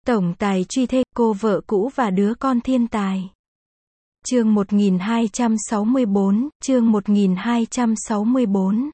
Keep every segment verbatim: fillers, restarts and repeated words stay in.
Tổng tài truy thê, cô vợ cũ và đứa con thiên tài. Chương một nghìn hai trăm sáu mươi bốn, chương một nghìn hai trăm sáu mươi bốn.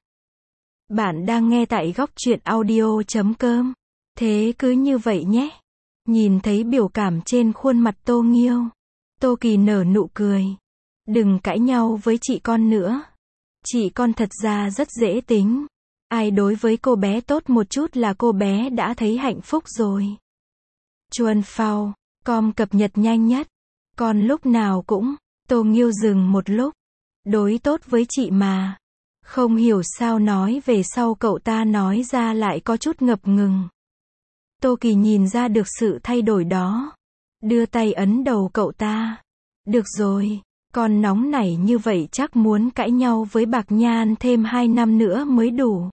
Bạn đang nghe tại góc truyện audio chấm com. Thế cứ như vậy nhé. Nhìn thấy biểu cảm trên khuôn mặt Tô Nghiêu, Tô Kỳ nở nụ cười. Đừng cãi nhau với chị con nữa. Chị con thật ra rất dễ tính. Ai đối với cô bé tốt một chút là cô bé đã thấy hạnh phúc rồi. Chuan Phao, com cập nhật nhanh nhất. Con lúc nào cũng. Tô Nghiêu dừng một lúc. Đối tốt với chị mà. Không hiểu sao nói về sau cậu ta nói ra lại có chút ngập ngừng. Tô Kỳ nhìn ra được sự thay đổi đó. Đưa tay ấn đầu cậu ta. Được rồi, con nóng nảy như vậy chắc muốn cãi nhau với Bạc Nhan thêm hai năm nữa mới đủ.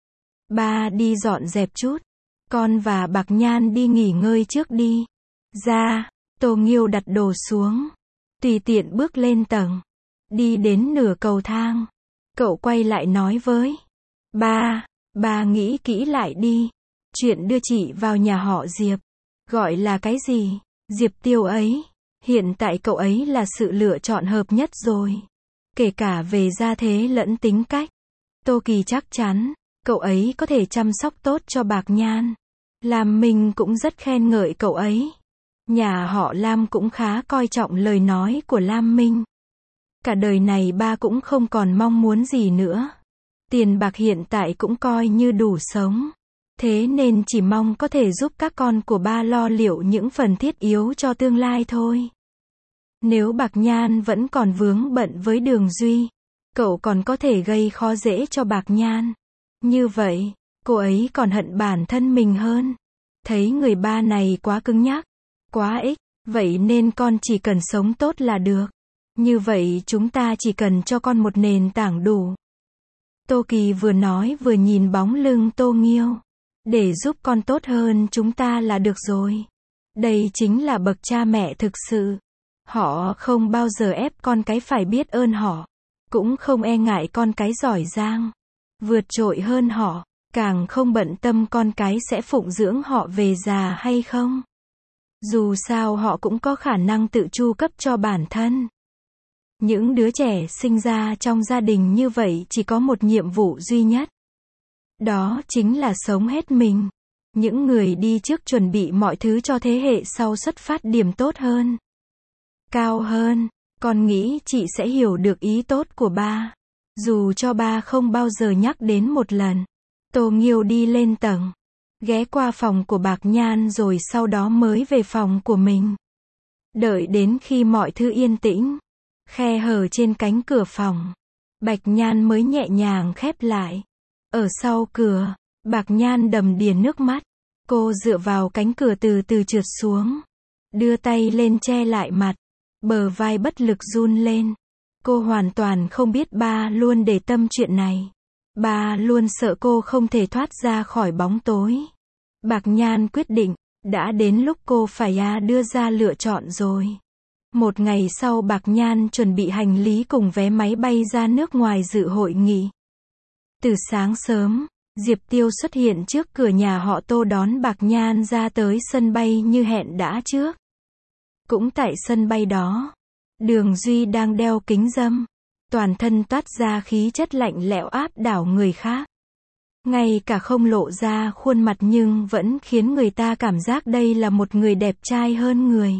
Ba đi dọn dẹp chút. Con và Bạc Nhan đi nghỉ ngơi trước đi. Ra, Tô Nghiêu đặt đồ xuống. Tùy tiện bước lên tầng. Đi đến nửa cầu thang. Cậu quay lại nói với ba, ba nghĩ kỹ lại đi. Chuyện đưa chị vào nhà họ Diệp. Gọi là cái gì? Diệp Tiêu ấy. Hiện tại cậu ấy là sự lựa chọn hợp nhất rồi. Kể cả về gia thế lẫn tính cách. Tô Kỳ chắc chắn, cậu ấy có thể chăm sóc tốt cho Bạc Nhan. Lam Minh cũng rất khen ngợi cậu ấy. Nhà họ Lam cũng khá coi trọng lời nói của Lam Minh. Cả đời này ba cũng không còn mong muốn gì nữa. Tiền bạc hiện tại cũng coi như đủ sống. Thế nên chỉ mong có thể giúp các con của ba lo liệu những phần thiết yếu cho tương lai thôi. Nếu Bạc Nhan vẫn còn vướng bận với Đường Duy, cậu còn có thể gây khó dễ cho Bạc Nhan. Như vậy, cô ấy còn hận bản thân mình hơn. Thấy người ba này quá cứng nhắc, quá ích, vậy nên con chỉ cần sống tốt là được. Như vậy chúng ta chỉ cần cho con một nền tảng đủ. Tô Kỳ vừa nói vừa nhìn bóng lưng Tô Nghiêu. Để giúp con tốt hơn chúng ta là được rồi. Đây chính là bậc cha mẹ thực sự. Họ không bao giờ ép con cái phải biết ơn họ. Cũng không e ngại con cái giỏi giang, vượt trội hơn họ. Càng không bận tâm con cái sẽ phụng dưỡng họ về già hay không. Dù sao họ cũng có khả năng tự chu cấp cho bản thân. Những đứa trẻ sinh ra trong gia đình như vậy chỉ có một nhiệm vụ duy nhất. Đó chính là sống hết mình. Những người đi trước chuẩn bị mọi thứ cho thế hệ sau xuất phát điểm tốt hơn. Cao hơn. Con nghĩ chị sẽ hiểu được ý tốt của ba. Dù cho ba không bao giờ nhắc đến một lần. Tô Nghiêu đi lên tầng. Ghé qua phòng của Bạc Nhan rồi sau đó mới về phòng của mình. Đợi đến khi mọi thứ yên tĩnh. Khe hở trên cánh cửa phòng. Bạc Nhan mới nhẹ nhàng khép lại. Ở sau cửa, Bạc Nhan đầm đìa nước mắt. Cô dựa vào cánh cửa từ từ trượt xuống. Đưa tay lên che lại mặt. Bờ vai bất lực run lên. Cô hoàn toàn không biết ba luôn để tâm chuyện này. Ba luôn sợ cô không thể thoát ra khỏi bóng tối. Bạc Nhan quyết định, đã đến lúc cô phải à đưa ra lựa chọn rồi. Một ngày sau Bạc Nhan chuẩn bị hành lý cùng vé máy bay ra nước ngoài dự hội nghị. Từ sáng sớm, Diệp Tiêu xuất hiện trước cửa nhà họ Tô đón Bạc Nhan ra tới sân bay như hẹn đã trước. Cũng tại sân bay đó, Đường Duy đang đeo kính râm. Toàn thân toát ra khí chất lạnh lẽo áp đảo người khác. Ngay cả không lộ ra khuôn mặt nhưng vẫn khiến người ta cảm giác đây là một người đẹp trai hơn người.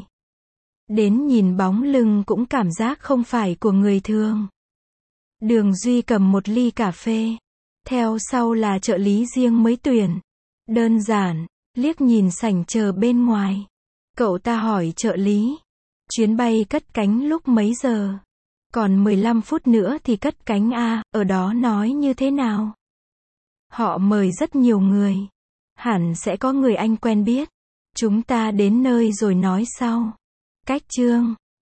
Đến nhìn bóng lưng cũng cảm giác không phải của người thường. Đường Duy cầm một ly cà phê. Theo sau là trợ lý riêng mới tuyển. Đơn giản, liếc nhìn sảnh chờ bên ngoài. Cậu ta hỏi trợ lý. Chuyến bay cất cánh lúc mấy giờ? Còn mười lăm phút nữa thì cất cánh a, ở đó nói như thế nào? Họ mời rất nhiều người. Hẳn sẽ có người anh quen biết. Chúng ta đến nơi rồi nói sau. Cách chương.